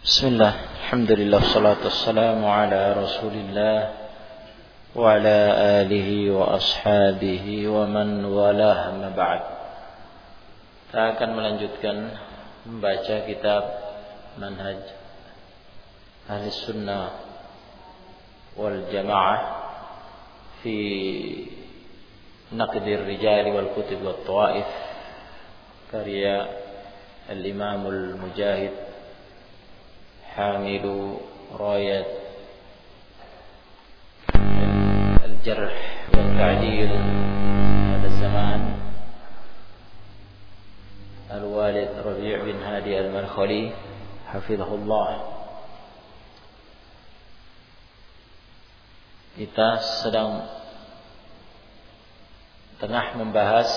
Bismillah, alhamdulillah, salatu wassalamu ala rasulillah wa ala alihi wa ashabihi wa man walah, ma ba'd. Kita akan melanjutkan membaca kitab Manhaj Ahli Sunnah wal Jamaah fi Naqdir Rijal wal Kutub wal Tawaif, karya Al-Imam Al-Mujahid حامل راية الجرح والتعديل هذا الزمان الوالد ربيع بن هادي المدخلي حفظه الله. Kita sedang tengah membahas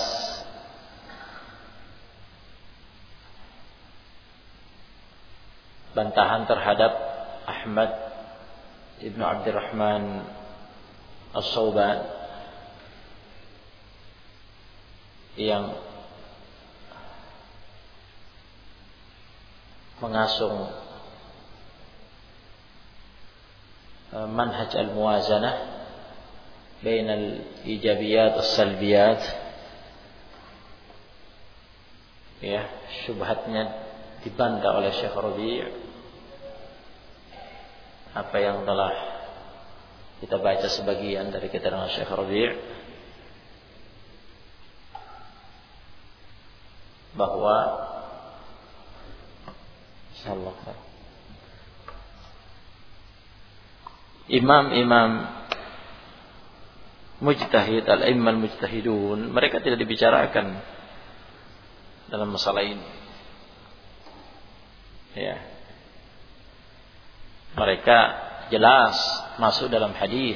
bantahan terhadap Ahmad Ibn Abdurrahman As-Sauban yang mengasung manhaj al-muwazanah bain al-ijabiyat as-salbiyat, ya, syubhatnya dibantah oleh Syekh Rabi'. Apa yang telah kita baca sebagian dari keterangan Syekh Rabi' bahwa insyaallah imam-imam mujtahid, al-imam mujtahidun, mereka tidak dibicarakan dalam masalah ini. Ya, mereka jelas masuk dalam hadis.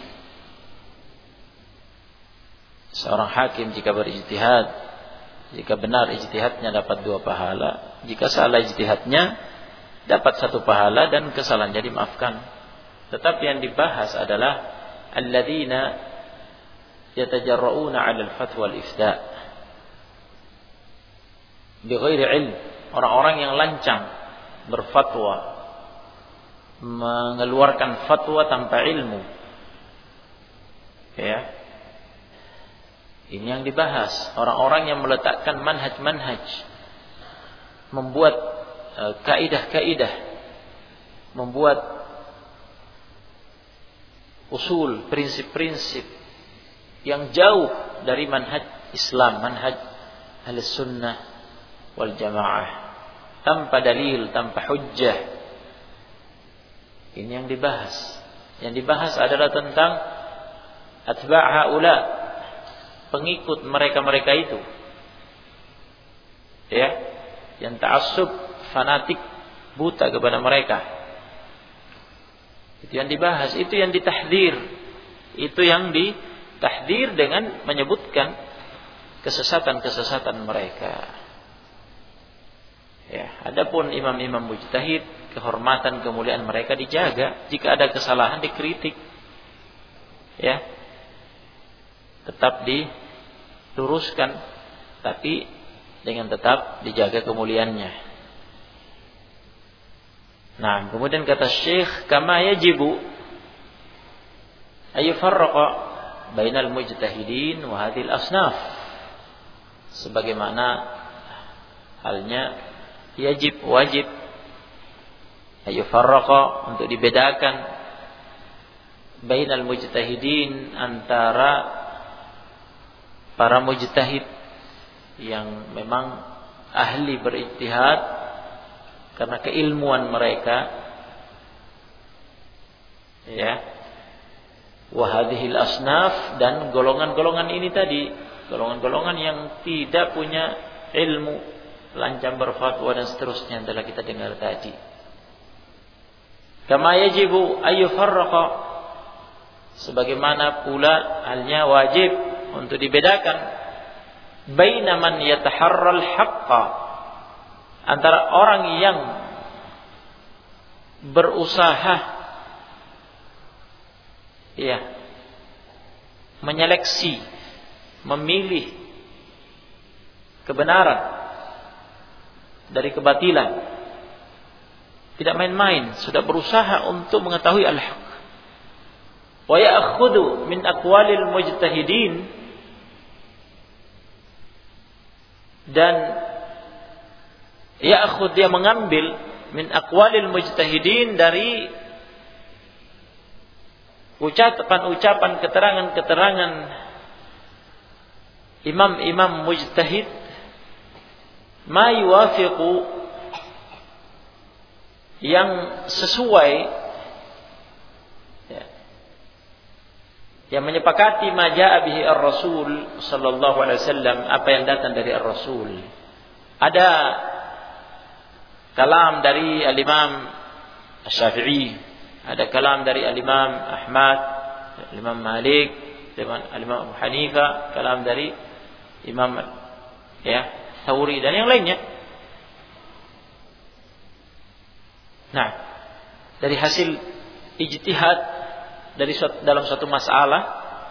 Seorang hakim jika berijtihad, jika benar ijtihadnya dapat 2 pahala, jika salah ijtihadnya dapat 1 pahala dan kesalahannya dimaafkan. Tetapi yang dibahas adalah alladzina yatajarra'una 'ala al-fatwa wal-ifta' bighairi ilm, orang-orang yang lancang berfatwa, mengeluarkan fatwa tanpa ilmu. Ya, ini yang dibahas. Orang-orang yang meletakkan manhaj-manhaj, membuat kaidah-kaidah, membuat usul, prinsip-prinsip yang jauh dari manhaj Islam, manhaj Ahlus Sunnah wal Jamaah, tanpa dalil, tanpa hujjah. Ini yang dibahas. Yang dibahas adalah tentang atba' haula, pengikut mereka-mereka itu, ya, yang ta'assub, fanatik, buta kepada mereka. Itu yang dibahas, itu yang ditahdzir. Itu yang ditahdzir dengan menyebutkan kesesatan-kesesatan mereka. Ya, adapun imam-imam mujtahid, kehormatan, kemuliaan mereka dijaga. Jika ada kesalahan dikritik, ya, tetap diluruskan, tapi dengan tetap dijaga kemuliaannya. Nah, kemudian kata Syekh, kama yajibu ayufarraqa bainal mujtahidin wa hadhil asnaf, sebagaimana halnya wajib ayufarraqa, untuk dibedakan bainal mujtahidin, antara para mujtahid yang memang ahli berijtihad karena keilmuan mereka, ya, wa hadhil asnaf, dan golongan-golongan ini tadi, golongan-golongan yang tidak punya ilmu, lancang berfatwa dan seterusnya, yang telah kita dengar tadi. Kama yajibu ayyufarraqa, sebagaimana pula halnya wajib untuk dibedakan baina man yataharral haqqa, antara orang yang berusaha, ya, menyeleksi, memilih kebenaran dari kebatilan, tidak main-main, sudah berusaha untuk mengetahui al-haq. Wa ya'khudhu min aqwalil mujtahidin, dan ya'khudh, dia mengambil min aqwalil mujtahidin, dari ucapan-ucapan, keterangan-keterangan imam-imam mujtahid, ma yuwafiqu, yang sesuai, ya, yang menyepakati ma jaa bihi ar-rasul sallallahu alaihi wasallam, apa yang datang dari ar-rasul. Ada kalam dari al-Imam Asy-Syafi'i, ada kalam dari al-Imam Ahmad, al-Imam Malik, al-Imam Abu Hanifah, kalam dari Imam Thawri dan yang lainnya. Nah, dari hasil ijtihad dalam suatu masalah,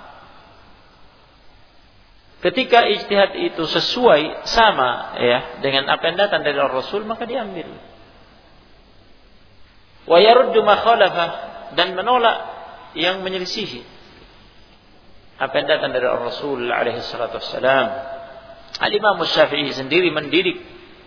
ketika ijtihad itu sesuai, sama dengan apa yang datang dari Rasul, maka diambil. Wa yaruddu ma khalafa, dan menolak yang menyelisihi apa yang datang dari Rasul alaihi salatu wassalam. Al-Imam Asy-Syafi'i sendiri mendidik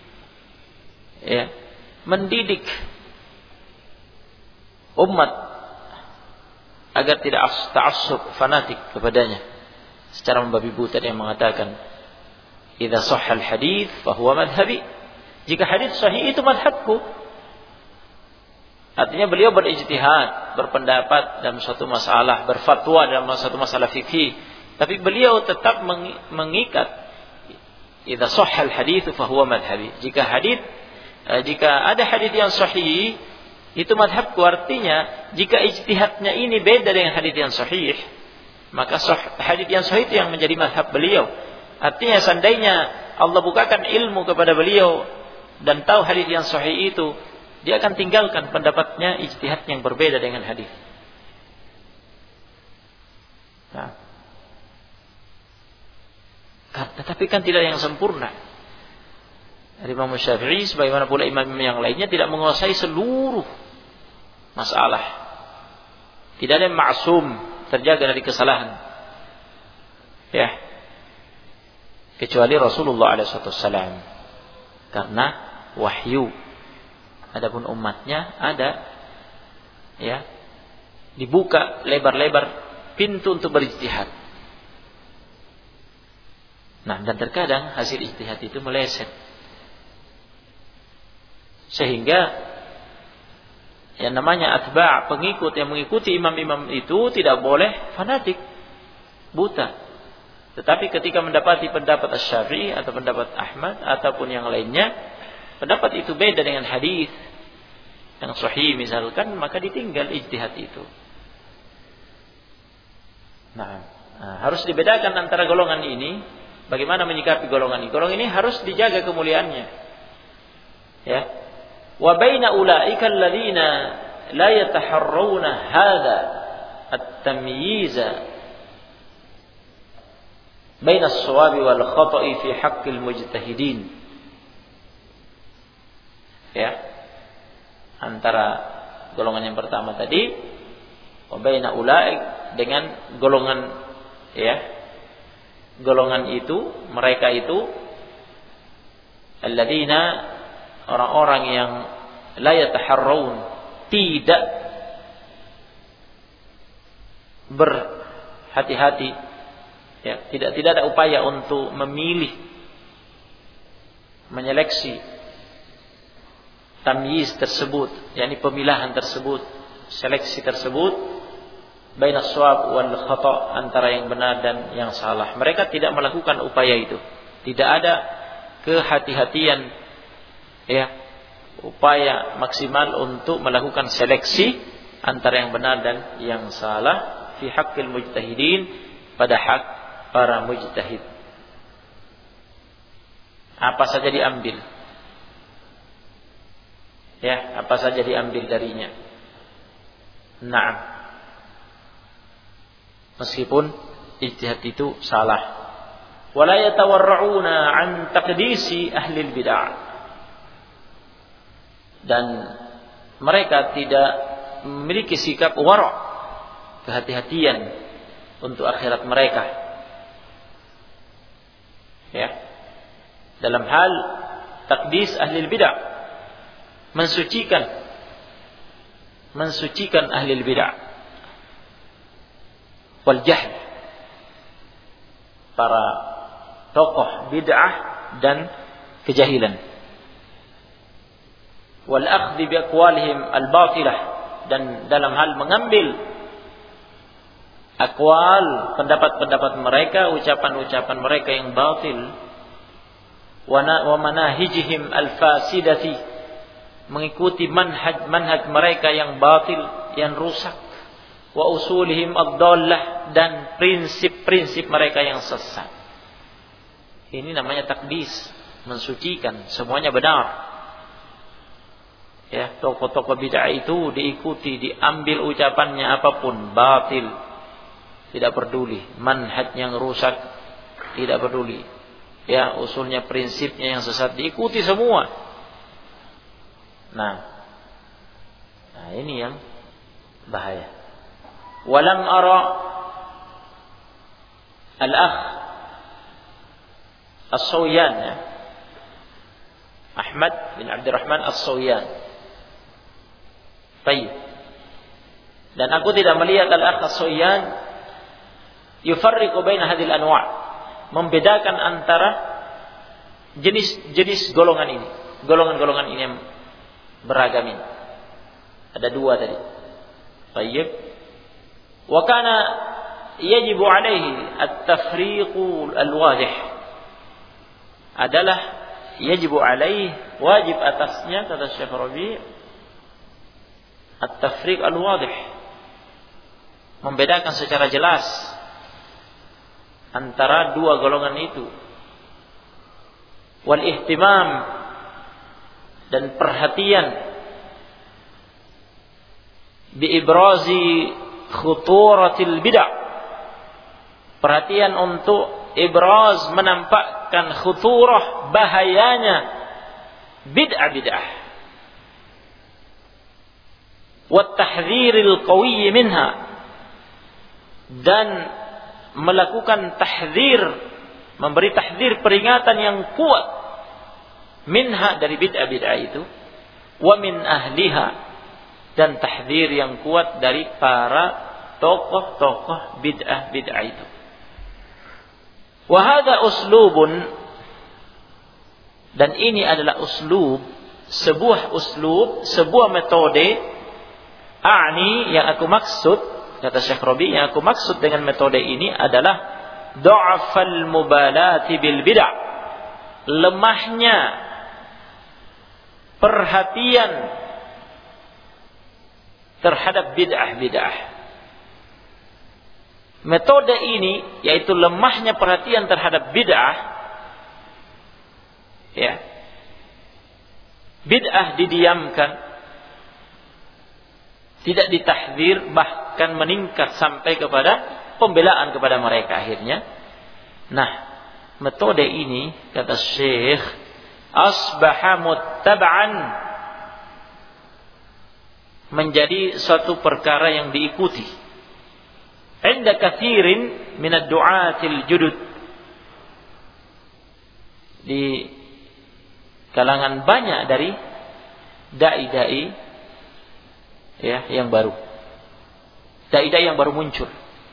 umat agar tidak ta'assub, fanatik kepadanya, secara membabi buta. Yang mengatakan, idza sahha al-hadits fa huwa madhhabi, jika hadis sahih itu madhabku. Artinya beliau berijtihad, berpendapat dalam suatu masalah, berfatwa dalam suatu masalah fikih, tapi beliau tetap mengikat, idza sahha al-hadits fa huwa madhhabi, jika ada hadis yang sahih itu madhabku. Artinya jika ijtihadnya ini beda dengan hadis yang sahih, maka hadis yang sahih itu yang menjadi madhab beliau. Artinya seandainya Allah bukakan ilmu kepada beliau dan tahu hadis yang sahih itu, dia akan tinggalkan pendapatnya, ijtihad yang berbeda dengan hadis. Nah, tetapi kan tidak yang sempurna. Imam Syafi'i sebagaimana pula imam yang lainnya tidak menguasai seluruh masalah. Tidak ada yang ma'sum, terjaga dari kesalahan. Kecuali Rasulullah SAW, karena wahyu. Adapun umatnya ada dibuka lebar-lebar pintu untuk berijtihad. Nah, dan terkadang hasil ijtihad itu meleset, sehingga yang namanya atba', pengikut yang mengikuti imam-imam itu tidak boleh fanatik, buta. Tetapi ketika mendapati pendapat Asy-Syafi'i atau pendapat Ahmad ataupun yang lainnya, pendapat itu beda dengan hadis yang sahih misalkan, maka ditinggal ijtihad itu. Nah, harus dibedakan antara golongan ini. Bagaimana menyikapi golongan ini? Golongan ini harus dijaga kemuliaannya. Wa baina ulaika alladziina la yataharrawna hadza at-tamyiza baina as-shawabi wal khata'i fi haqqil mujtahidin. Antara golongan yang pertama tadi, wa baina ulaik, dengan golongan golongan itu, mereka itu alladzina, orang-orang yang la yataharraun, tidak berhati-hati, tidak ada upaya untuk memilih, menyeleksi tamyiz tersebut, yakni pemilahan tersebut, seleksi tersebut, baina shawab wal khata', antara yang benar dan yang salah. Mereka tidak melakukan upaya itu. Tidak ada kehati-hatian, upaya maksimal untuk melakukan seleksi antara yang benar dan yang salah fi haqqil mujtahidin, pada hak para mujtahid. Apa saja diambil. Apa saja diambil darinya. Naam. Meskipun ijtihad itu salah. Wala yatawarra'una an taqdisi ahli bid'ah. Dan mereka tidak memiliki sikap wara', kehati-hatian untuk akhirat mereka. Ya. Dalam hal takdis ahli bid'ah, mensucikan ahli bid'ah wal jahl, para tokoh bid'ah dan kejahilan, wal akhdhi bi aqwalihim al batilah, dan dalam hal mengambil aqwal, pendapat-pendapat mereka, ucapan-ucapan mereka yang batil, wa manahijihim al fasidati, mengikuti manhaj mereka yang batil, yang rusak, wa usulihim ad-dallah, dan prinsip-prinsip mereka yang sesat. Ini namanya takdis, mensucikan, semuanya benar. Ya, tokoh-tokoh bid'ah itu diikuti, diambil ucapannya apapun, batil, tidak peduli. Manhaj yang rusak, tidak peduli. Ya, usulnya, prinsipnya yang sesat, diikuti semua. Nah, ini yang bahaya. Walam ara al-akh As-Sawiyan, ya, Ahmad bin Abdurrahman As-Sawiyan. Baik. Dan aku tidak melihat al-akh As-Sawiyan yufarriqu baina hadhil anwa', membedakan antara jenis-jenis golongan ini, golongan-golongan ini yang beragam ini. Ada dua tadi. Baik. Wa kana yajibu alaihi at-tafriqu al-wadih, adalah yajibu alaihi, wajib atasnya, kata Syekh Rabi', at-tafriq al-wadih, membedakan secara jelas antara dua golongan itu, wal ihtimam, dan perhatian, bi ibrazi khuturatil bid'ah, perhatian untuk ibraz, menampakkan khuturah, bahayanya bid'ah-bid'ah, wat tahdhiril qawi minha, dan melakukan tahdzir, memberi tahdzir, peringatan yang kuat, minha, dari bid'ah-bid'ah itu, wa min ahliha, dan tahdzir yang kuat dari para tokoh-tokoh bid'ah-bid'ah itu. Wa hadza uslubun, dan ini adalah uslub, sebuah metode, a'ni, yang aku maksud, kata Syekh Rabi', yang aku maksud dengan metode ini adalah dha'fal mubalati bil bid'ah, lemahnya perhatian terhadap bid'ah-bid'ah. Metode ini, yaitu lemahnya perhatian terhadap bid'ah, ya, bid'ah didiamkan, tidak ditahdzir, bahkan meningkat sampai kepada pembelaan kepada mereka akhirnya. Nah, metode ini, kata Syekh, asbaha muttaba'an, menjadi suatu perkara yang diikuti, inda katsirin minad du'atil judud, di kalangan banyak dari dai-dai, ya, yang baru, dai-dai yang baru muncul,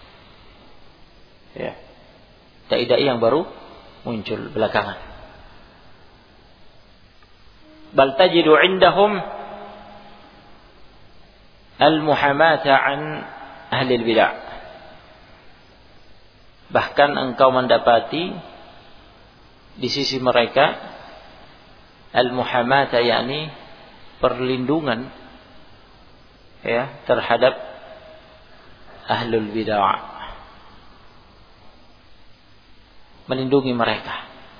ya, dai-dai yang baru muncul belakangan. Bal tajidu indahum al-muhamata an ahli al-bid'ah, bahkan engkau mendapati di sisi mereka al-muhamata, yakni perlindungan, ya, terhadap ahlul bid'ah, melindungi mereka,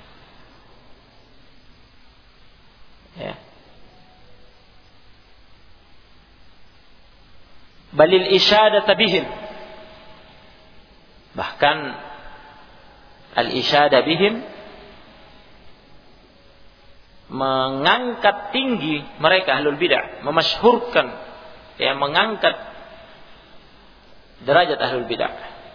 ya. Balil isyadata bihim, bahkan al-isyada bihim, mengangkat tinggi mereka ahlul bid'ah, memasyhurkan, ya, mengangkat derajat ahlul bid'ah.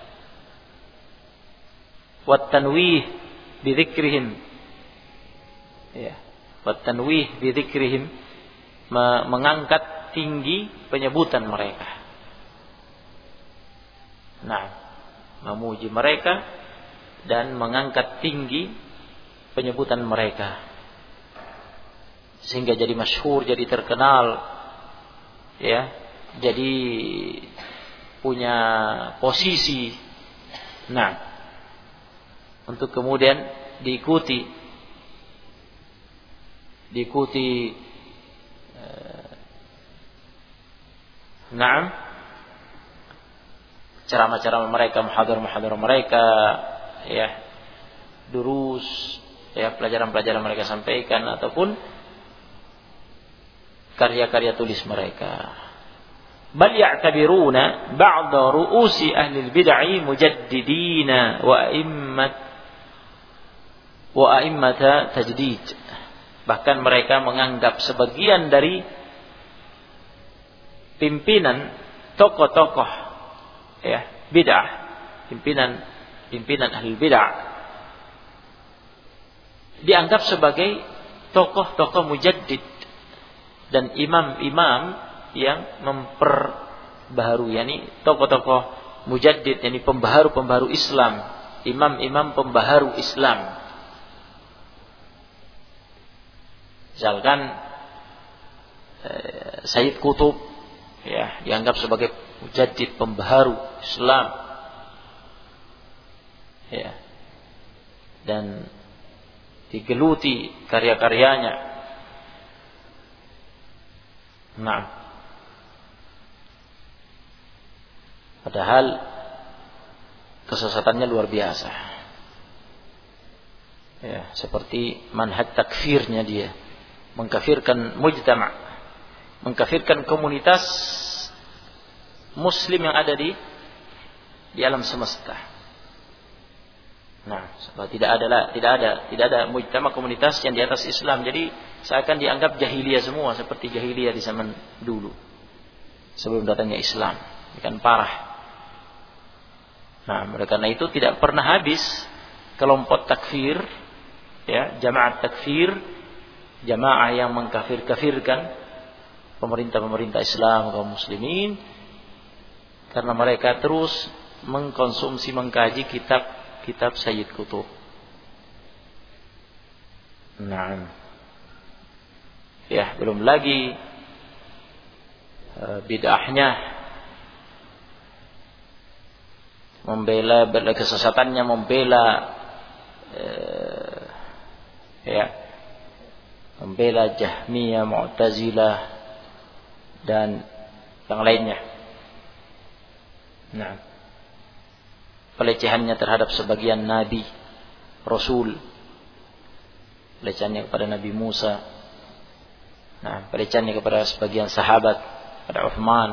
Wat tanwih bi dzikrihim, ya, wat tanwih bi dzikrihim, mengangkat tinggi penyebutan mereka. Nah, memuji mereka dan mengangkat tinggi penyebutan mereka, sehingga jadi masyhur, jadi terkenal, ya, jadi punya posisi. Nah, untuk kemudian diikuti ceramah-ceramah mereka, muhadharah-muhadharah mereka, ya, durus, ya, pelajaran-pelajaran mereka sampaikan, ataupun karya-karya tulis mereka. Bal ya'tabiruna ba'da ru'usi ahli al-bid'ah mujaddidina wa a'immata tajdid. Bahkan mereka menganggap sebagian dari pimpinan tokoh-tokoh, ya, bid'ah, pimpinan ahli bid'ah dianggap sebagai tokoh-tokoh mujaddid dan imam-imam yang memperbaharui, yakni tokoh-tokoh mujaddid, yakni pembaharu Islam, imam-imam pembaharu Islam. Misalkan Sayyid Qutb, ya, dianggap sebagai mujaddid, pembaharu Islam, ya, dan digeluti karya-karyanya. Nah, padahal kesesatannya luar biasa, ya, seperti manhaj takfirnya dia, mengkafirkan mujtama', mengkafirkan komunitas muslim yang ada di alam semesta. Nah, sebab tidak ada mujtama' komunitas yang di atas Islam. Jadi seakan dianggap jahiliyah semua, seperti jahiliyah di zaman dulu sebelum datangnya Islam. Ini kan parah. Nah, oleh karena itu tidak pernah habis kelompok takfir, ya, jamaah takfir, jamaah yang mengkafir-kafirkan pemerintah Islam, kaum muslimin, karena mereka terus mengkonsumsi, mengkaji kitab Sayyid Qutb. Nah, ya, belum lagi bid'ahnya, membela kesesatannya, membela Jahmiyah, Mu'tazilah dan yang lainnya. Nah, pelecehannya terhadap sebagian nabi, rasul, pelecehannya kepada Nabi Musa, nah, pelecehannya kepada sebagian sahabat, pada Uthman.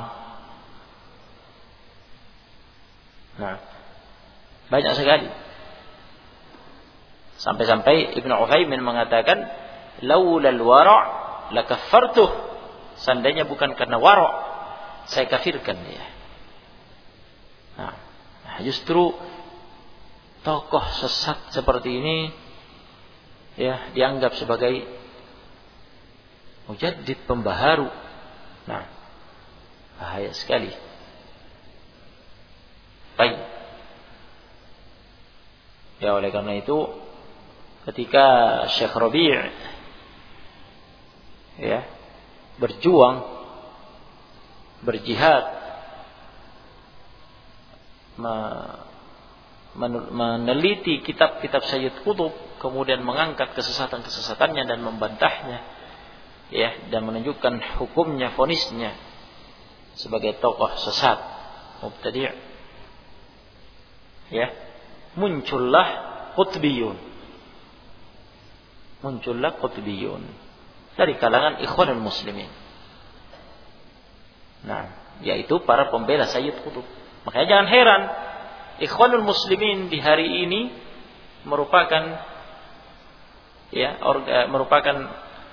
Nah, banyak sekali. Sampai-sampai Ibnu Utsaimin mengatakan, laulal wara' lakaffartuh. Seandainya bukan karena wara', saya kafirkan dia. Nah, justru tokoh sesat seperti ini, ya, dianggap sebagai mujaddid, pembaharu. Nah, bahaya sekali. Baik. Ya, oleh karena itu ketika Syekh Rabi', ya, berjuang, berjihad, meneliti kitab-kitab Sayyid Qutb, kemudian mengangkat kesesatan-kesesatannya dan membantahnya, ya, dan menunjukkan hukumnya, vonisnya sebagai tokoh sesat, mubtadi', ya, muncullah qutbiyun dari kalangan ikhwanul muslimin. Nah, yaitu para pembela Sayyid Qutb. Makanya jangan heran ikhwanul muslimin di hari ini merupakan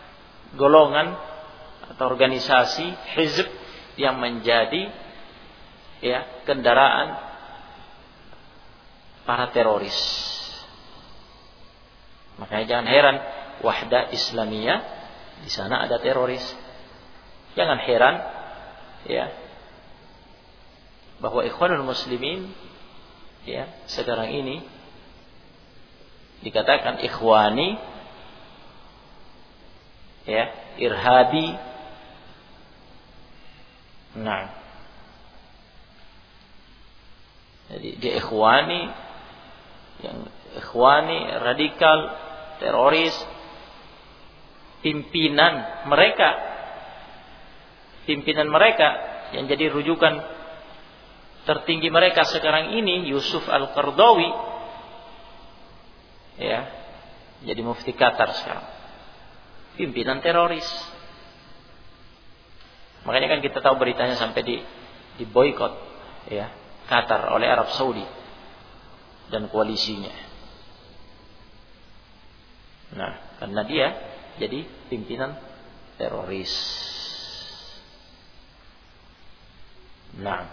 golongan atau organisasi hizb yang menjadi kendaraan para teroris. Makanya jangan heran Wahdah Islamiyah di sana ada teroris. Jangan heran bahwa Ikhwanul Muslimin sekarang ini dikatakan ikhwani, irhabi. Nah, jadi dia ikhwani, yang ikhwani radikal, teroris. Pimpinan mereka yang jadi rujukan tertinggi mereka sekarang ini Yusuf Al-Qaradawi, jadi mufti Qatar sekarang, pimpinan teroris. Makanya kan kita tahu beritanya sampai di boikot Qatar oleh Arab Saudi dan koalisinya. Nah, karena dia jadi pimpinan teroris. Nah,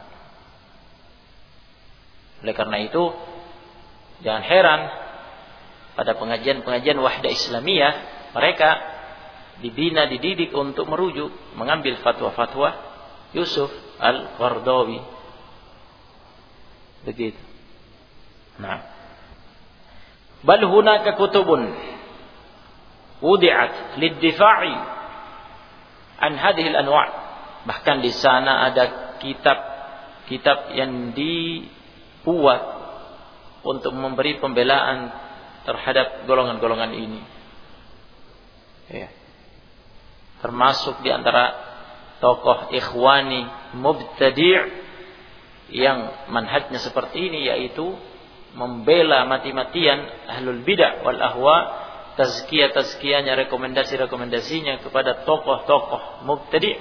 oleh karena itu jangan heran pada pengajian-pengajian Wahdah Islamiyah mereka dibina, dididik untuk merujuk, mengambil fatwa-fatwa Yusuf Al-Qaradawi. Begitu. Nah, bal hunaka kutubun wudi'at lid-difa'i an hadhihi al-anwa'. Bahkan di sana ada kitab yang dibuat untuk memberi pembelaan terhadap golongan-golongan ini. Termasuk di antara tokoh ikhwani mubtadi' yang manhajnya seperti ini, yaitu membela mati-matian ahlul bid'ah wal ahwa, tazkiyah-tazkiyahnya, rekomendasi-rekomendasinya kepada tokoh-tokoh mubtadi',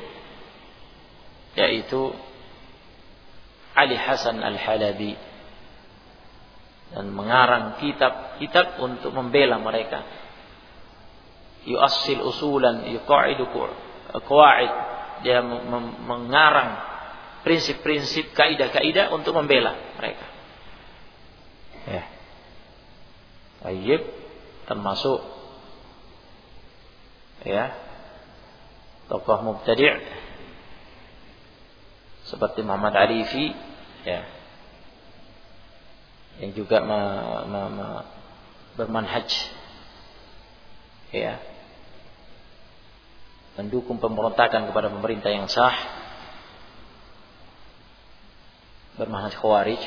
yaitu Ali Hasan Al-Halabi, dan mengarang kitab-kitab untuk membela mereka. Yu'assil usulan yuqa'idu qawaid, dia mengarang prinsip-prinsip, kaidah-kaidah untuk membela mereka. Tayyib, termasuk tokoh mubtadi' seperti Muhammad Arifi, yang juga bermanhaj, mendukung pemberontakan kepada pemerintah yang sah, bermanhaj Khawarij.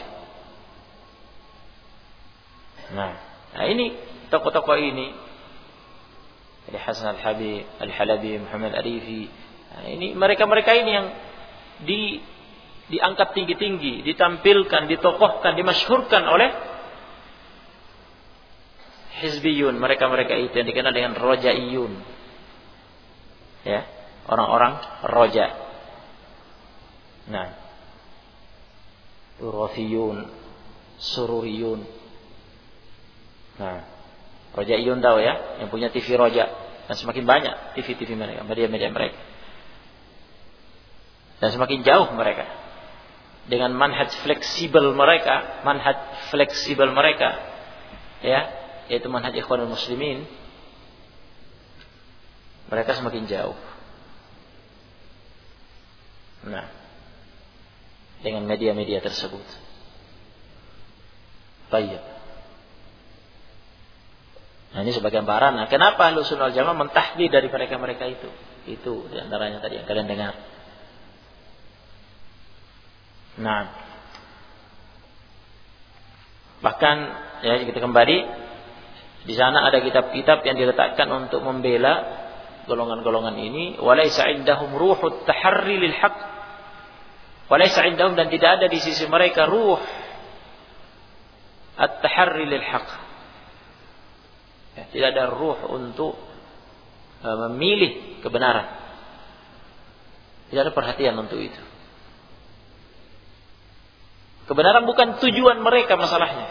Nah, ini tokoh-tokoh ini, Ali Hasan Al-Halabi, Muhammad Arifi, ini mereka-mereka ini yang diangkat tinggi-tinggi, ditampilkan, ditokohkan, dimasyhurkan oleh hizbiyun, mereka-mereka itu yang dikenal dengan rojaiyun, orang-orang roja. Nah, Turafiyun, Sururiyun. Nah, rojaiyun tahu yang punya TV roja, dan semakin banyak TV mereka, media-media mereka. Dan semakin jauh mereka dengan manhaj fleksibel mereka, yaitu manhaj Ikhwanul Muslimin, mereka semakin jauh. Nah, dengan media-media tersebut. Baik. Nah, ini sebagai gambaran. Nah, kenapa Ahlussunnah wal Jamaah mentahdir dari mereka-mereka itu? Itu diantaranya tadi yang kalian dengar. Nah, bahkan kita kembali di sana ada kitab-kitab yang diletakkan untuk membela golongan-golongan ini. Walaysa indahum ruhut taharri lil haqq. Walaysa indahum, dan tidak ada di sisi mereka ruh at-taharri lil haqq. Tidak ada ruh untuk memilih kebenaran. Tidak ada perhatian untuk itu. Kebenaran bukan tujuan mereka masalahnya.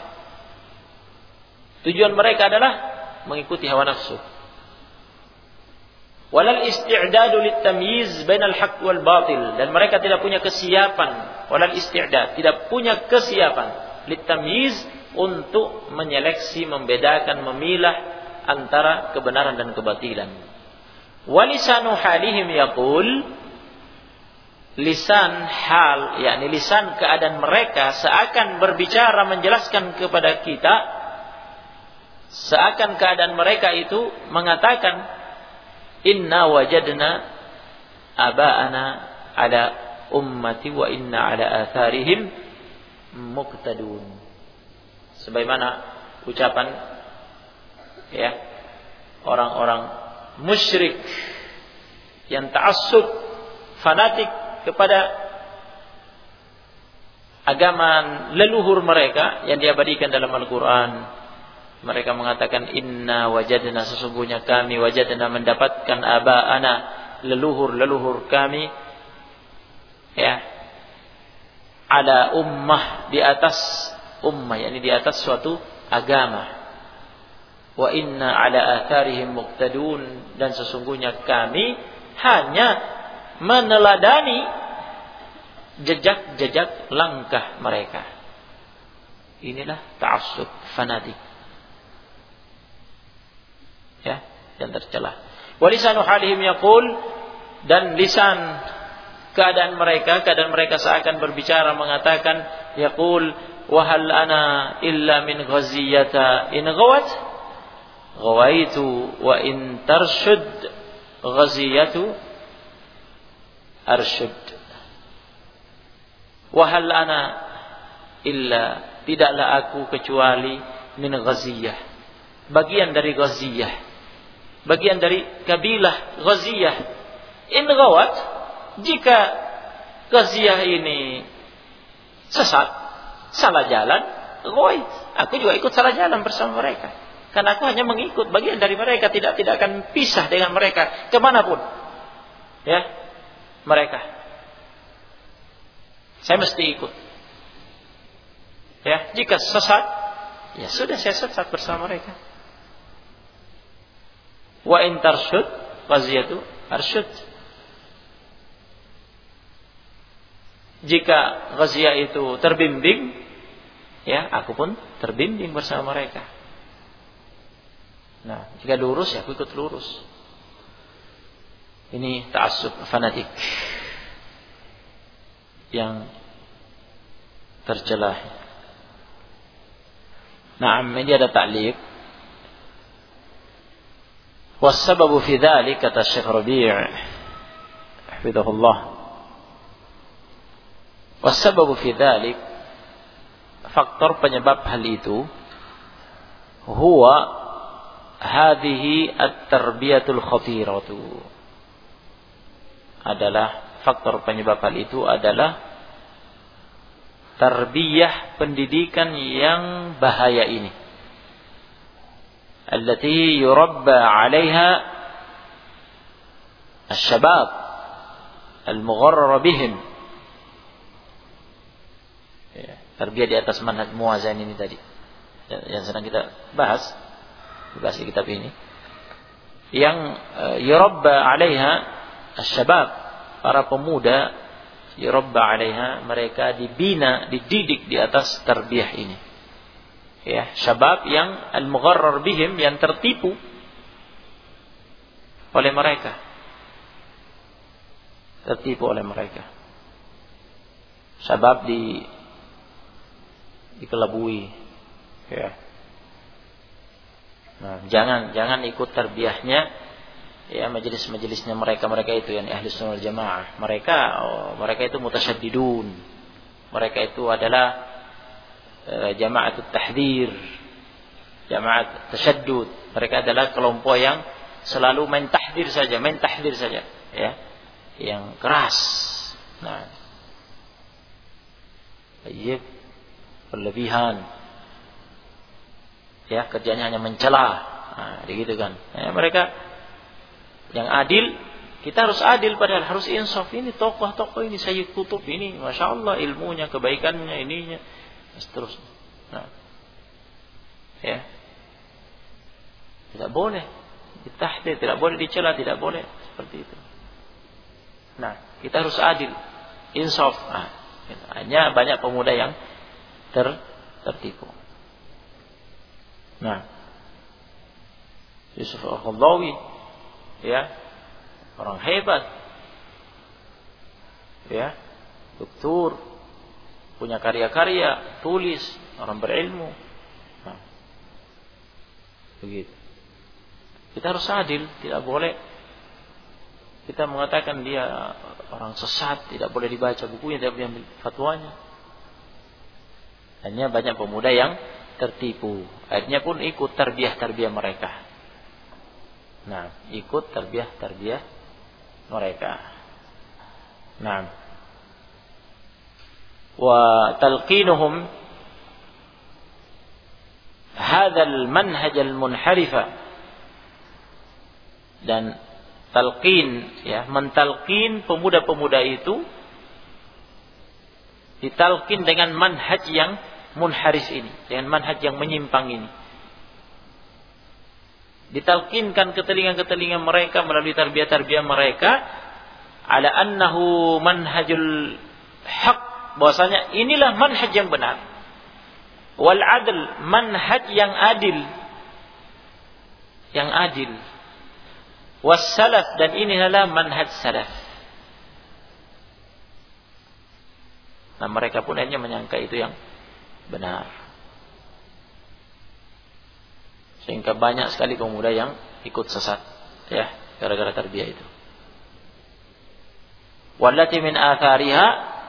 Tujuan mereka adalah mengikuti hawa nafsu. Walal isti'dadu litamyiz bainal haqq wal batil, dan mereka tidak punya kesiapan, walal isti'dad, tidak punya kesiapan litamyiz, untuk menyeleksi, membedakan, memilah antara kebenaran dan kebatilan. Walisanu halihim yaqul, lisan hal, yakni lisan keadaan mereka seakan berbicara menjelaskan kepada kita, seakan keadaan mereka itu mengatakan, inna wajadna aba'ana ala ummati wa inna ala atharihim muqtadun. Sebagaimana ucapan ya orang-orang musyrik yang ta'assub, fanatik kepada agama leluhur mereka yang diabadikan dalam Al-Quran. Mereka mengatakan, inna wajadna, sesungguhnya kami, wajadna, mendapatkan aba'ana, leluhur kami, ya, ala ummah, di atas ummah, yakni di atas suatu agama. Wa inna ala atharihim muqtadun, dan sesungguhnya kami hanya meneladani jejak-jejak langkah mereka. Inilah ta'assub, fanatik, ya, yang tercela. Walisanu halihim yaqul, dan lisan keadaan mereka seakan berbicara mengatakan, yaqul wa hal ana illa min ghaziyata in ghawat ghawaitu wa in tarshud ghaziyatu arshud. Wa hal ana illa, tidaklah aku kecuali min ghaziyah, bagian dari ghaziyah, bagian dari kabilah Ghaziyah. In ghawat, jika Ghaziyah ini sesat, salah jalan, ghawait, aku juga ikut salah jalan bersama mereka. Karena aku hanya mengikut bagian dari mereka, tidak akan pisah dengan mereka kemanapun. Ya, mereka, saya mesti ikut. Ya, jika sesat, ya sudah, saya sesat bersama mereka. Wa in tarshud ghaziyatu arshud. Jika ghaziyah itu terbimbing, ya, aku pun terbimbing bersama mereka. Nah, jika lurus, ya aku ikut lurus. Ini ta'assub fanatik yang tercela. Nah, ini ada ta'liq. والسبب في ذلك, kata Syekh Rabi' hafizahullah, والسبب في ذلك, faktor penyebab hal itu, huwa hadhihi at-tarbiyatul khatiratu, adalah faktor penyebab hal itu adalah tarbiyah, pendidikan yang bahaya ini, allati yurabba 'alaiha asy-syabab al-mugharrar bihim. Ya, tarbiyah di atas manhaj muwazan ini tadi yang sedang kita bahas di kitab ini, yang yurabba 'alaiha asy-syabab, para pemuda, yurabba 'alaiha, mereka dibina, dididik di atas tarbiyah ini. Ya, syabab yang al-mugharrar bihim, yang tertipu oleh mereka, Syabab dikelabui, ya. Nah, jangan ikut tarbiyahnya, ya, majelis-majelisnya mereka itu yang ahli sunnah wal jamaah. Mereka itu mutasyaddidun. Mereka itu adalah jama'atut tahdzir, jama'at tasyaddud. Mereka adalah kelompok yang selalu main tahdzir saja, ya, yang keras. Nah, berlebihan, ya, kerjanya hanya mencela. Nah, begitu kan. Ya, mereka yang adil, kita harus adil, padahal harus insaf. Ini tokoh-tokoh ini, Sayyid Qutb ini, masya Allah, ilmunya, kebaikannya, ininya, seterusnya. Nah, ya, tidak boleh ditahdir, tidak boleh dicela, tidak boleh seperti itu. Nah, kita harus adil, insaf. Nah, hanya banyak pemuda yang tertipu. Nah, Yusuf Al-Qaradawi, ya, orang hebat, ya, doktor, punya karya-karya, tulis, orang berilmu. Nah, begitu. Kita harus adil, tidak boleh kita mengatakan dia orang sesat, tidak boleh dibaca bukunya, tidak boleh ambil fatwanya. Hanya banyak pemuda yang tertipu. Akhirnya pun ikut tarbiyah mereka. Nah, ikut tarbiyah mereka. Nah, wa talqinuhum hadzal manhaj al-munharifa, dan talqin, ya, mentalqin pemuda-pemuda itu, ditalqin dengan manhaj yang munharif ini, dengan manhaj yang menyimpang ini. Ditalqinkan ke telinga mereka melalui tarbiyah mereka, ala annahu manhajul haq, bahwasanya inilah manhaj yang benar. Wal adl, manhaj yang adil. Yang adil. Was salaf, dan ini adalah manhaj salaf. Nah, mereka pun hanya menyangka itu yang benar. Sehingga banyak sekali pemuda yang ikut sesat, ya, gara-gara tarbiyah itu. Wallati min athariha,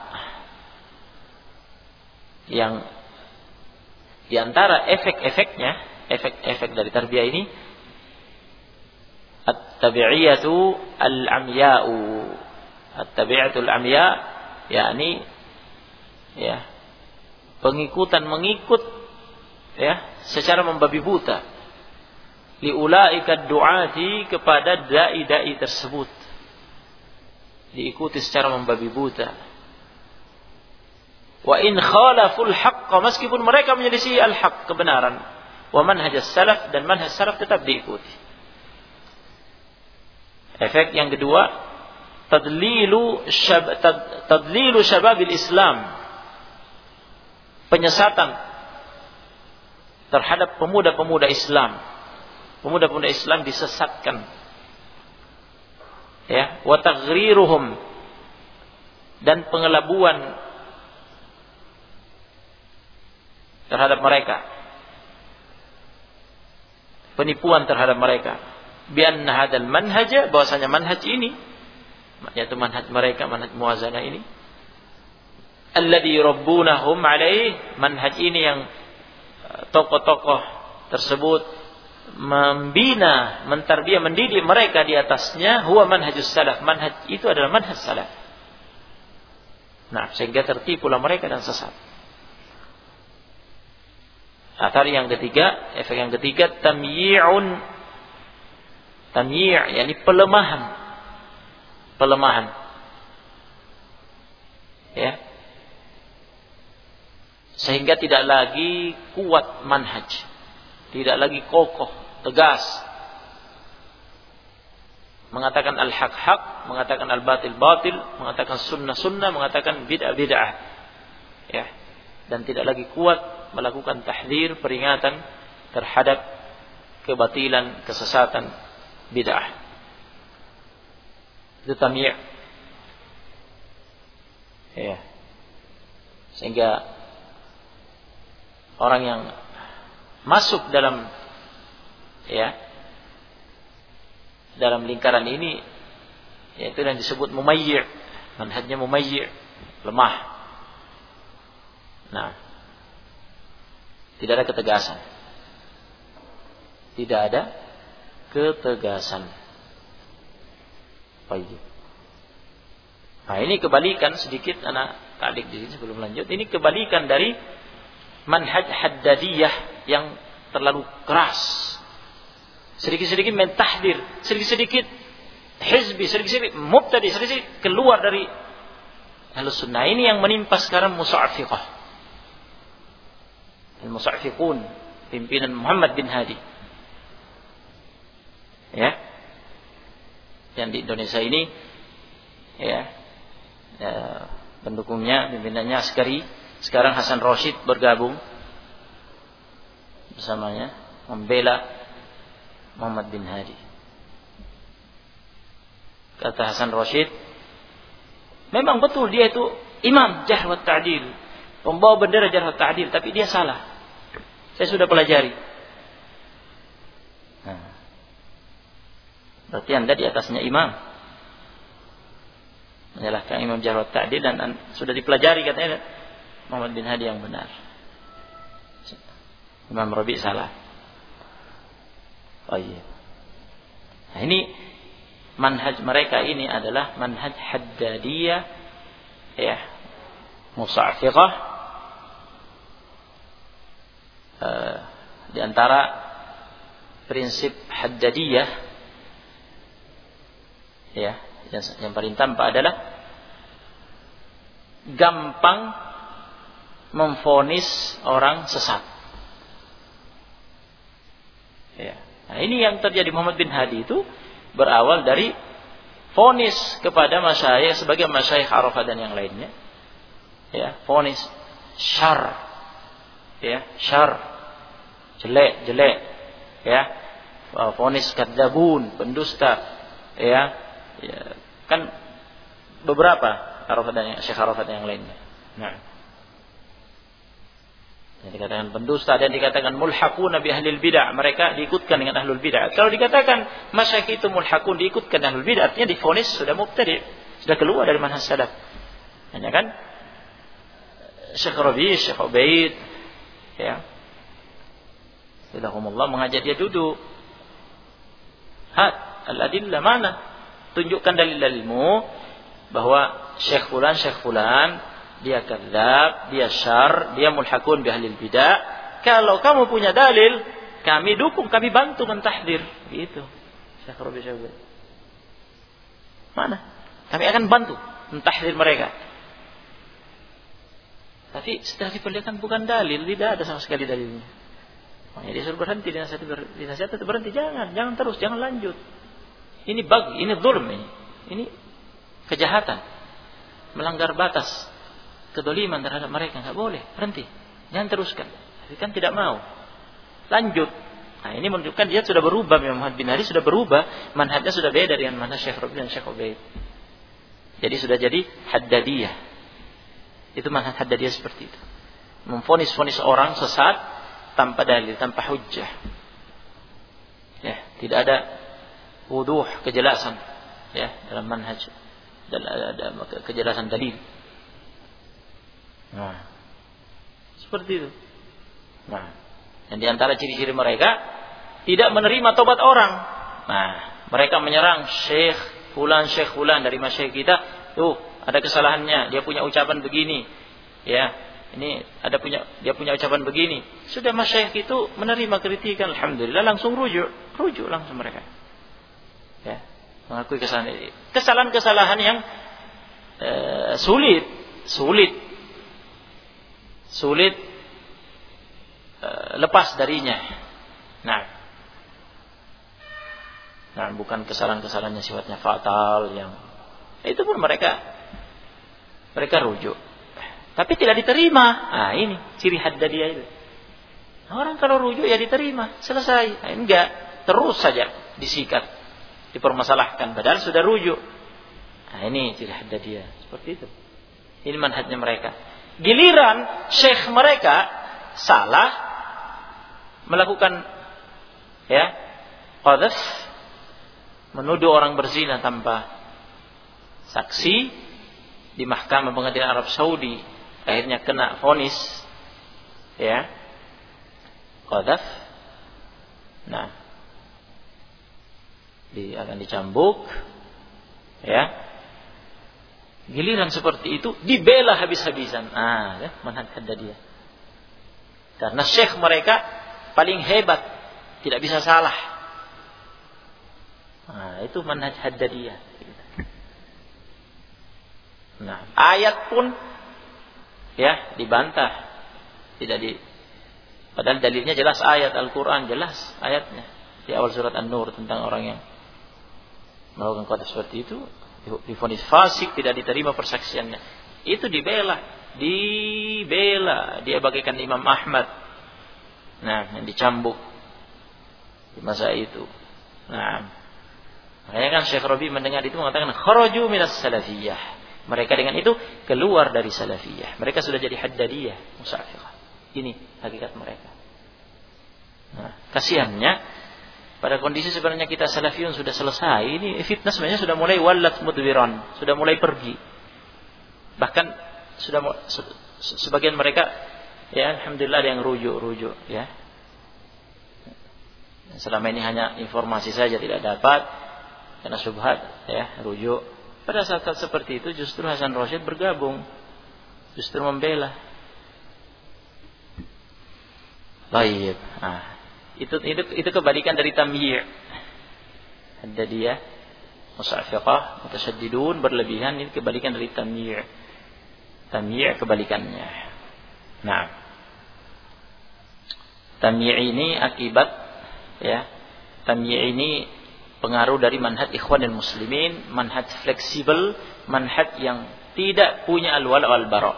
yang di antara efek dari tarbiyah ini, at-tabi'iyatu al-amya'u. At-tabi'atu al-amya', yakni, ya, mengikut, ya, secara membabi buta, liulaika du'ati, kepada dai-dai tersebut, diikuti secara membabi buta. Wa in khalaful haqq, meskipun mereka menyelisih al-haq, kebenaran, wa manhaj as-salaf, dan manhaj salaf tetap diikuti. Efek yang kedua, tadlilu syababil Islam, penyesatan terhadap pemuda-pemuda Islam. Pemuda-pemuda Islam disesatkan, ya, wa taghriruhum, dan pengelabuan terhadap mereka, penipuan terhadap mereka. Bi anna hadzal manhaj, bahwasanya manhaj ini, yaitu manhaj mereka, manhaj muwazanah ini, alladzi rabbunahum alaih, manhaj ini yang tokoh-tokoh tersebut membina, mentarbiyah, mendidik mereka di atasnya, huwa manhajus salaf, manhaj itu adalah manhaj salaf. Nah, sehingga tertipulah mereka dan sesat. Athar yang ketiga, efek yang ketiga, tamyi', yakni pelemahan. Ya. Sehingga tidak lagi kuat manhaj, tidak lagi kokoh, tegas, mengatakan al-haq haq, mengatakan al-batil batil, mengatakan sunnah sunnah, mengatakan bid'ah bid'ah, ya, dan tidak lagi kuat melakukan tahdzir, peringatan terhadap kebatilan, kesesatan, bid'ah. Itu tamyi', ya. Sehingga orang yang masuk dalam, ya, dalam lingkaran ini, yaitu yang disebut mumayyi', manhajnya mumayyi', lemah. Nah, tidak ada ketegasan. Tidak ada ketegasan. Baik. Nah, ini kebalikan sedikit, anak taklik di sini sebelum lanjut. Ini kebalikan dari manhaj haddadiyah yang terlalu keras. Sedikit-sedikit mentahdir, sedikit-sedikit hizbi, sedikit-sedikit mubtadi, sedikit-sedikit keluar dari Ahlus Sunnah. Ini yang menimpa sekarang musa'afiqah. Al-musa'afiqun, pimpinan Muhammad bin Hadi. Ya. yang di Indonesia ini ya, pendukungnya, pimpinannya Askari. Sekarang Hasan Rashid bergabung bersamanya membela Muhammad bin Hadi. Kata Hasan Rashid, memang betul dia itu imam jarh wa ta'dil, pembawa bendera jarh wa ta'dil, tapi dia salah. Saya sudah pelajari. Nah, berarti Anda di atasnya imam, menyalahkan imam jarh wa ta'dil, dan sudah dipelajari katanya Muhammad bin Hadi yang benar. Imam Rabi salah. Oh iya. Nah, ini manhaj mereka ini adalah manhaj Haddadiyah, ya, Musa'fiqah. Di antara prinsip Haddadiyah, ya, yang paling tampak adalah gampang memvonis orang sesat. Ya. Nah, ini yang terjadi. Muhammad bin Hadi itu berawal dari vonis kepada masyayikh sebagai masyayikh Arafah dan yang lainnya. Ya, vonis syar. Ya, syar. Jelek. Ya. Vonis kadzabun, pendusta. Ya. Kan beberapa Arafah dan Syekh Arafah dan yang lainnya. Nah, yang dikatakan pendusta dan dikatakan mulhaquna bi ahlil bid'ah, mereka diikutkan dengan ahlul bid'ah. Kalau dikatakan masyayikh itu mulhaqun, diikutkan ahlul bid'ah, artinya divonis sudah mubtadi', sudah keluar dari manhaj salaf. Hanya kan Syekh Rabi', Syekh Ubaid, ya, Alhamdulillah mengajak dia duduk. Al-adillah mana? Tunjukkan dalil-dalilmu bahwa Syekh fulan dia kadzab, dia syar, dia mulhaqun bi ahlil bidah. Kalau kamu punya dalil, kami dukung, kami bantu mentahdir. Gitu. Syekh Rabi' Syekh. Mana? Kami akan bantu mentahdir mereka. Tapi setelah diperlihatkan bukan dalil, tidak ada sama sekali dalilnya. Makanya dia suruh berhenti, dinasihat tetap berhenti. Jangan terus, jangan lanjut. Ini bagi, ini zulm ini. Ini kejahatan. Melanggar batas. Kedoliman terhadap mereka, enggak boleh, berhenti, jangan teruskan. Tapi kan tidak mau, lanjut. Nah, ini menunjukkan dia sudah berubah. Muhammad bin Hadi sudah berubah, manhajnya sudah beda dengan manhaj Syekh Rabi' dan Syekh Ubaid. Jadi sudah jadi Haddadiyah. Itu manhaj Haddadiyah seperti itu, memvonis-vonis orang sesat tanpa dalil, tanpa hujjah. Ya, tidak ada wuduh, kejelasan, ya, dalam manhaj, dan ada kejelasan dalil. Nah, seperti itu. Nah, dan di antara ciri-ciri mereka tidak menerima tobat orang. Nah, mereka menyerang Syekh Fulan dari masyayikh kita. Tuh, ada kesalahannya. Dia punya ucapan begini. Ya, ini dia punya ucapan begini. Sudah masyayikh itu menerima kritikan, alhamdulillah langsung rujuk langsung mereka. Ya, mengakui kesalahan yang sulit lepas darinya. Nah, bukan kesalahan-kesalahannya sifatnya fatal yang itu pun mereka rujuk. Tapi tidak diterima. Nah, ini ciri Haddadiyah itu. Orang kalau rujuk ya diterima, selesai. Nah, enggak, terus saja disikat, dipermasalahkan padahal sudah rujuk. Nah, ini ciri Haddadiyah, seperti itu. Ini manhajnya mereka. Giliran syekh mereka salah melakukan qadzaf, menuduh orang berzina tanpa saksi di mahkamah pengadilan Arab Saudi, akhirnya kena vonis qadzaf. Nah, akan dicambuk, Giliran seperti itu dibela habis-habisan. Manhaj Haddadiyah. Karena syekh mereka paling hebat, tidak bisa salah. Itu manhaj Haddadiyah. Nah, ayat pun dibantah. Padahal dalilnya jelas, ayat Al-Quran jelas ayatnya di awal surat An-Nur tentang orang yang melakukan qadhaf seperti itu, divonis fasik, tidak diterima persaksiannya. Itu dibela, dia bagaikan Imam Ahmad. Nah, yang dicambuk di masa itu. Nah, makanya kan Syekh Rabi mendengar itu mengatakan kharaju minas salafiyah. Mereka dengan itu keluar dari salafiyah. Mereka sudah jadi haddadiyah, musyafiqah. Ini hakikat mereka. Nah, kasihannya pada kondisi sebenarnya kita salafiyun sudah selesai, ini fitnah sebenarnya sudah mulai walat mudbiran, sudah mulai pergi. Bahkan sudah sebagian mereka, ya alhamdulillah ada yang rujuk, ya. Selama ini hanya informasi saja tidak dapat karena syubhat, ya, rujuk. Pada saat-saat seperti itu justru Hasan Rasyid bergabung, justru membela. Baik. Nah, itu kebalikan dari tamyi'. Haddadiyah, musyafiqah, mutasyaddidun, berlebihan, ini kebalikan dari tamyi'. Tamyi' kebalikannya. Nah, tamyi' ini akibat, ya, tamyi' ini pengaruh dari manhaj ikhwanul muslimin, manhaj fleksibel, manhaj yang tidak punya al-wala' wal bara'.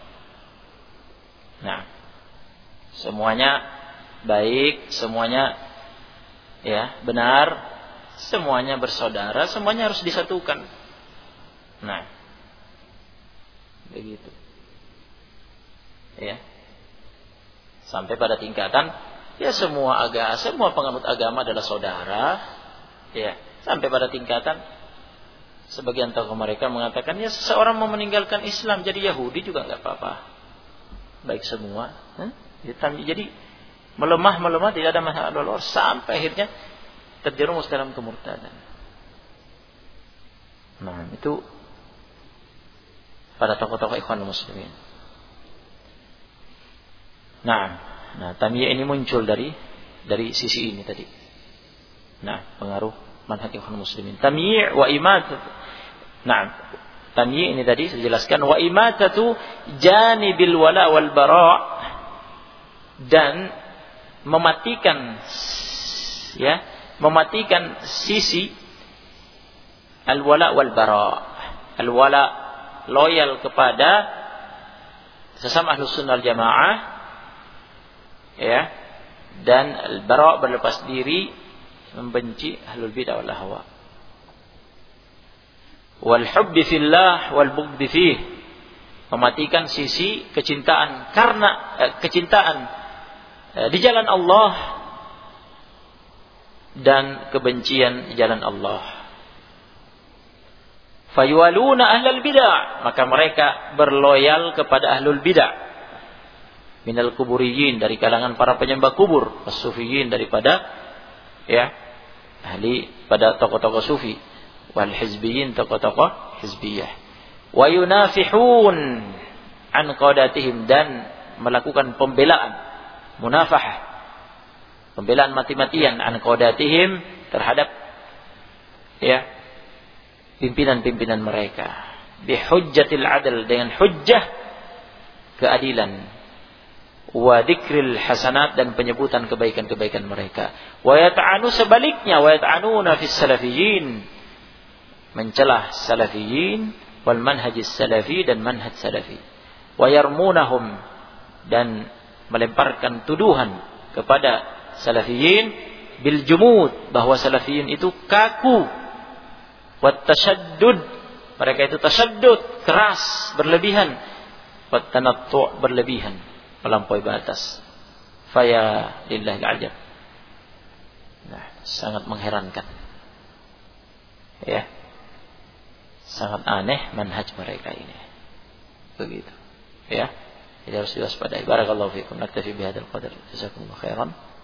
Nah, semuanya baik, semuanya, ya, benar, semuanya bersaudara, semuanya harus disatukan. Nah, begitu. Ya. Sampai pada tingkatan, ya, semua penganut agama adalah saudara. Ya, sampai pada tingkatan sebagian tokoh mereka mengatakan, ya, seseorang mau meninggalkan Islam jadi Yahudi juga enggak apa-apa. Baik semua. Jadi melemah tidak ada masalah, sampai akhirnya terjerumus dalam kemurtadan. Nah, itu pada tokoh-tokoh ikhwanul muslimin. Nah, tamyiz ini muncul dari sisi ini tadi. Nah, pengaruh manhaj ikhwanul muslimin. Tamyiz wa imatat. Nah, tamyiz ini tadi saya jelaskan, wa imatatu janibil wala wal bara', dan mematikan sisi al-wala wal bara'. Al-wala loyal kepada sesama Ahlus Sunnah wal Jamaah, ya, dan al-bara' berlepas diri membenci ahlul bid'ah wal ahwa. Wal hubbi fillah wal bughdi fih, mematikan sisi kecintaan kecintaan di jalan Allah dan kebencian di jalan Allah. Fayualuna ahlal bid'ah, maka mereka berloyal kepada ahlul bid'ah. Minal kuburiyin, dari kalangan para penyembah kubur, as-sufiyin, daripada, ya, ahli pada tokoh-tokoh sufi, wal hizbiyin, tokoh-tokoh hizbiyah. Wa yunafihun an qadatihim, dan melakukan pembelaan, munafahah, pembelaan mati-matian, an qadatihim, terhadap, ya, pimpinan-pimpinan mereka, bihujjatil adl, dengan hujjah keadilan, wa dzikril hasanat, dan penyebutan kebaikan-kebaikan mereka. Wa yata'anu, sebaliknya, wa yata'anuna fis salafiyyin, mencelah salafiyyin wal manhajis salafi, dan manhaj salafi. Wa yarmunahum, dan melemparkan tuduhan kepada salafiyyin bil jumud, bahwa salafiyyin itu kaku, wat tashaddud, mereka itu tashaddud, keras, berlebihan, wat tanattu', berlebihan, melampaui batas. Faya lillahil ajab. Nah, sangat mengherankan, ya, sangat aneh manhaj mereka ini, begitu, ya. Jadi harus diwaspadai. Barakallahu fiikum. Naktafi bihadzal qadar. Jazakumullahu khairan.